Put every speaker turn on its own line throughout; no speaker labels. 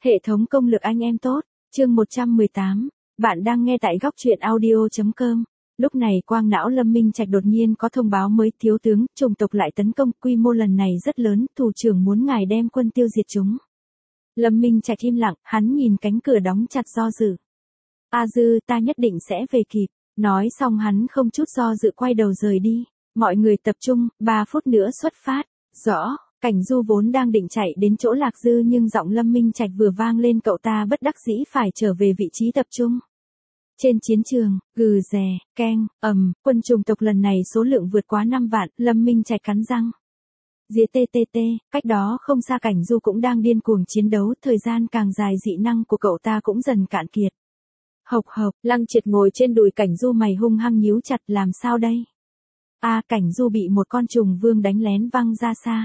Hệ thống công lực anh em tốt, chương 118, bạn đang nghe tại góc truyện audio.com. Lúc này quang não Lâm Minh Trạch đột nhiên có thông báo mới, thiếu tướng, chủng tộc lại tấn công, quy mô lần này rất lớn, thủ trưởng muốn ngài đem quân tiêu diệt chúng. Lâm Minh Trạch im lặng, hắn nhìn cánh cửa đóng chặt do dự. A Dư, ta nhất định sẽ về kịp. Nói xong hắn không chút do dự quay đầu rời đi. Mọi người tập trung, 3 phút nữa xuất phát. Rõ. Cảnh Du vốn đang định chạy đến chỗ Lạc Dư nhưng giọng Lâm Minh Trạch vừa vang lên, cậu ta bất đắc dĩ phải trở về vị trí tập trung. Trên chiến trường, gừ rè, keng, quân chủng tộc lần này số lượng vượt quá 5 vạn, Lâm Minh Trạch cắn răng. Dĩa TTT, cách đó không xa Cảnh Du cũng đang điên cuồng chiến đấu, thời gian càng dài dị năng của cậu ta cũng dần cạn kiệt. Hộc hộc, Lăng Triệt ngồi trên đùi Cảnh Du, mày hung hăng nhíu chặt, làm sao đây? Cảnh Du bị một con trùng vương đánh lén văng ra xa.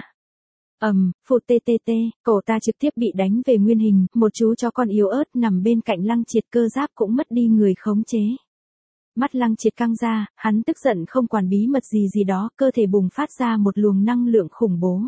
Phụt TTT, cậu ta trực tiếp bị đánh về nguyên hình, một chú chó con yếu ớt nằm bên cạnh Lăng Triệt, cơ giáp cũng mất đi người khống chế. Mắt Lăng Triệt căng ra, hắn tức giận không quản bí mật gì đó, cơ thể bùng phát ra một luồng năng lượng khủng bố.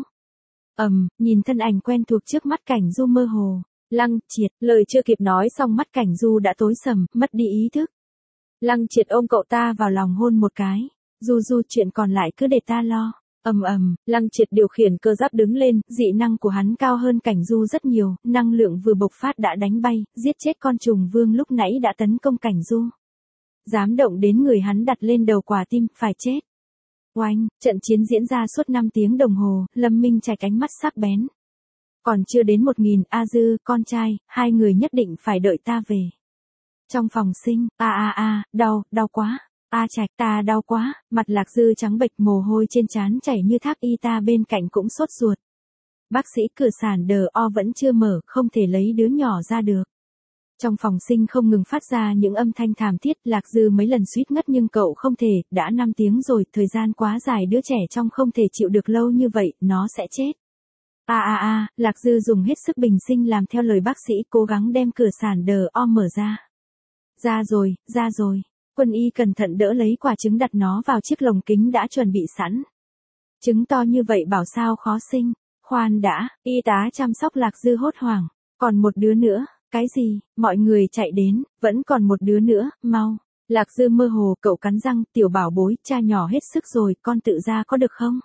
Nhìn thân ảnh quen thuộc trước mắt, Cảnh Du mơ hồ. Lăng Triệt, lời chưa kịp nói xong mắt Cảnh Du đã tối sầm, mất đi ý thức. Lăng Triệt ôm cậu ta vào lòng hôn một cái. Du, chuyện còn lại cứ để ta lo. Lăng Triệt điều khiển cơ giáp đứng lên, dị năng của hắn cao hơn Cảnh Du rất nhiều, năng lượng vừa bộc phát đã đánh bay, giết chết con trùng vương lúc nãy đã tấn công Cảnh Du. Dám động đến người hắn đặt lên đầu quả tim, phải chết. Oanh, trận chiến diễn ra suốt 5 tiếng đồng hồ, Lâm Minh Trạch ánh mắt sắc bén. Còn chưa đến 1000, A Dư, con trai, hai người nhất định phải đợi ta về. Trong phòng sinh, đau quá. Trạch, ta đau quá, mặt Lạc Dư trắng bệch, mồ hôi trên trán chảy như thác, y ta bên cạnh cũng sốt ruột. Bác sĩ, cửa sản đờ o vẫn chưa mở, không thể lấy đứa nhỏ ra được. Trong phòng sinh không ngừng phát ra những âm thanh thảm thiết, Lạc Dư mấy lần suýt ngất nhưng cậu không thể, đã 5 tiếng rồi, thời gian quá dài, đứa trẻ trong không thể chịu được lâu như vậy, nó sẽ chết. Lạc Dư dùng hết sức bình sinh làm theo lời bác sĩ, cố gắng đem cửa sản đờ o mở ra. Ra rồi. Quân y cẩn thận đỡ lấy quả trứng, đặt nó vào chiếc lồng kính đã chuẩn bị sẵn. Trứng to như vậy bảo sao khó sinh. Khoan đã, y tá chăm sóc Lạc Dư hốt hoảng. Còn một đứa nữa, cái gì? Mọi người chạy đến, vẫn còn một đứa nữa, mau. Lạc Dư mơ hồ, cậu cắn răng, tiểu bảo bối, cha nhỏ hết sức rồi, con tự ra có được không?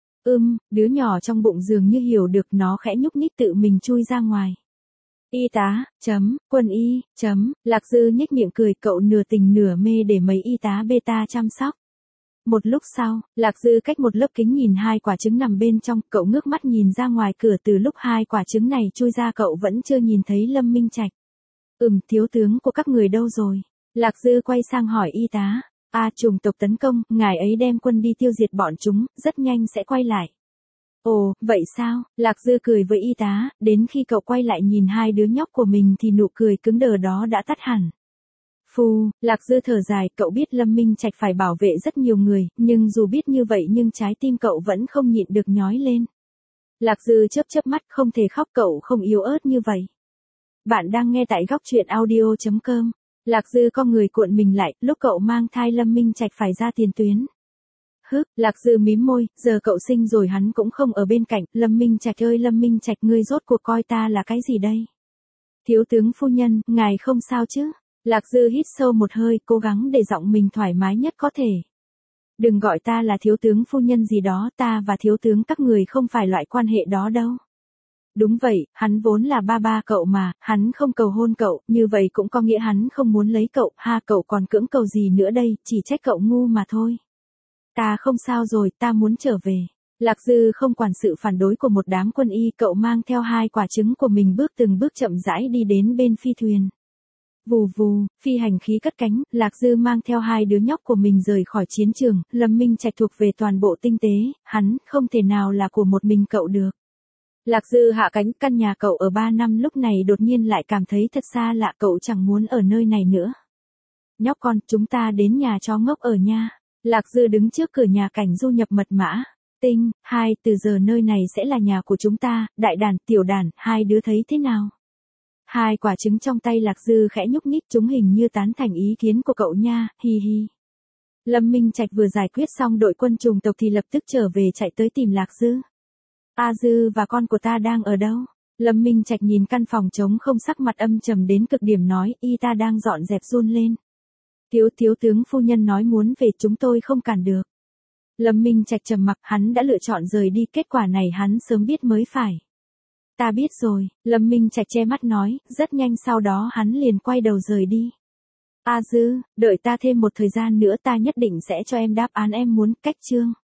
Đứa nhỏ trong bụng dường như hiểu được, nó khẽ nhúc nhích tự mình chui ra ngoài. Y tá, quân y, Lạc Dư nhếch miệng cười, cậu nửa tình nửa mê để mấy y tá beta chăm sóc. Một lúc sau, Lạc Dư cách một lớp kính nhìn 2 quả trứng nằm bên trong, cậu ngước mắt nhìn ra ngoài cửa, từ lúc 2 quả trứng này chui ra cậu vẫn chưa nhìn thấy Lâm Minh Trạch. Thiếu tướng của các người đâu rồi? Lạc Dư quay sang hỏi y tá. Chủng tộc tấn công, ngài ấy đem quân đi tiêu diệt bọn chúng, rất nhanh sẽ quay lại. Ồ, vậy sao? Lạc Dư cười với y tá, đến khi cậu quay lại nhìn 2 đứa nhóc của mình thì nụ cười cứng đờ đó đã tắt hẳn. Lạc Dư thở dài, cậu biết Lâm Minh Trạch phải bảo vệ rất nhiều người, nhưng dù biết như vậy nhưng trái tim cậu vẫn không nhịn được nhói lên. Lạc Dư chớp mắt, không thể khóc, cậu không yếu ớt như vậy. Bạn đang nghe tại góc truyện audio.com. Lạc Dư con người cuộn mình lại, lúc cậu mang thai Lâm Minh Trạch phải ra tiền tuyến. Lạc Dư mím môi, giờ cậu sinh rồi hắn cũng không ở bên cạnh, Lâm Minh Trạch ơi Lâm Minh Trạch, ngươi rốt cuộc coi ta là cái gì đây? Thiếu tướng phu nhân, ngài không sao chứ? Lạc Dư hít sâu một hơi, cố gắng để giọng mình thoải mái nhất có thể. Đừng gọi ta là thiếu tướng phu nhân gì đó, ta và thiếu tướng các người không phải loại quan hệ đó đâu. Đúng vậy, hắn vốn là ba cậu mà, hắn không cầu hôn cậu, như vậy cũng có nghĩa hắn không muốn lấy cậu, cậu còn cưỡng cầu gì nữa đây, chỉ trách cậu ngu mà thôi. Ta không sao rồi, ta muốn trở về. Lạc Dư không quản sự phản đối của một đám quân y, cậu mang theo 2 quả trứng của mình từng bước chậm rãi đi đến bên phi thuyền. Vù, phi hành khí cất cánh, Lạc Dư mang theo 2 đứa nhóc của mình rời khỏi chiến trường, Lâm Minh Trạch thuộc về toàn bộ tinh tế, hắn không thể nào là của một mình cậu được. Lạc Dư hạ cánh, căn nhà cậu ở 3 năm lúc này đột nhiên lại cảm thấy thật xa lạ, cậu chẳng muốn ở nơi này nữa. Nhóc con, chúng ta đến nhà chó ngốc ở nha. Lạc Dư đứng trước cửa nhà Cảnh Du nhập mật mã. Tinh, 2, từ giờ nơi này sẽ là nhà của chúng ta, đại đàn, tiểu đàn, 2 đứa thấy thế nào? 2 quả trứng trong tay Lạc Dư khẽ nhúc nhích, chúng hình như tán thành ý kiến của cậu nha, hi hi. Lâm Minh Trạch vừa giải quyết xong đội quân chủng tộc thì lập tức trở về chạy tới tìm Lạc Dư. A Dư và con của ta đang ở đâu? Lâm Minh Trạch nhìn căn phòng trống không, sắc mặt âm trầm đến cực điểm nói, y ta đang dọn dẹp run lên. Thiếu tướng phu nhân nói muốn về, chúng tôi không cản được. Lâm Minh Trạch trầm mặc, hắn đã lựa chọn rời đi, kết quả này hắn sớm biết mới phải. Ta biết rồi, Lâm Minh Trạch che mắt nói, rất nhanh sau đó hắn liền quay đầu rời đi. A Dư, đợi ta thêm một thời gian nữa, ta nhất định sẽ cho em đáp án em muốn. Cách chương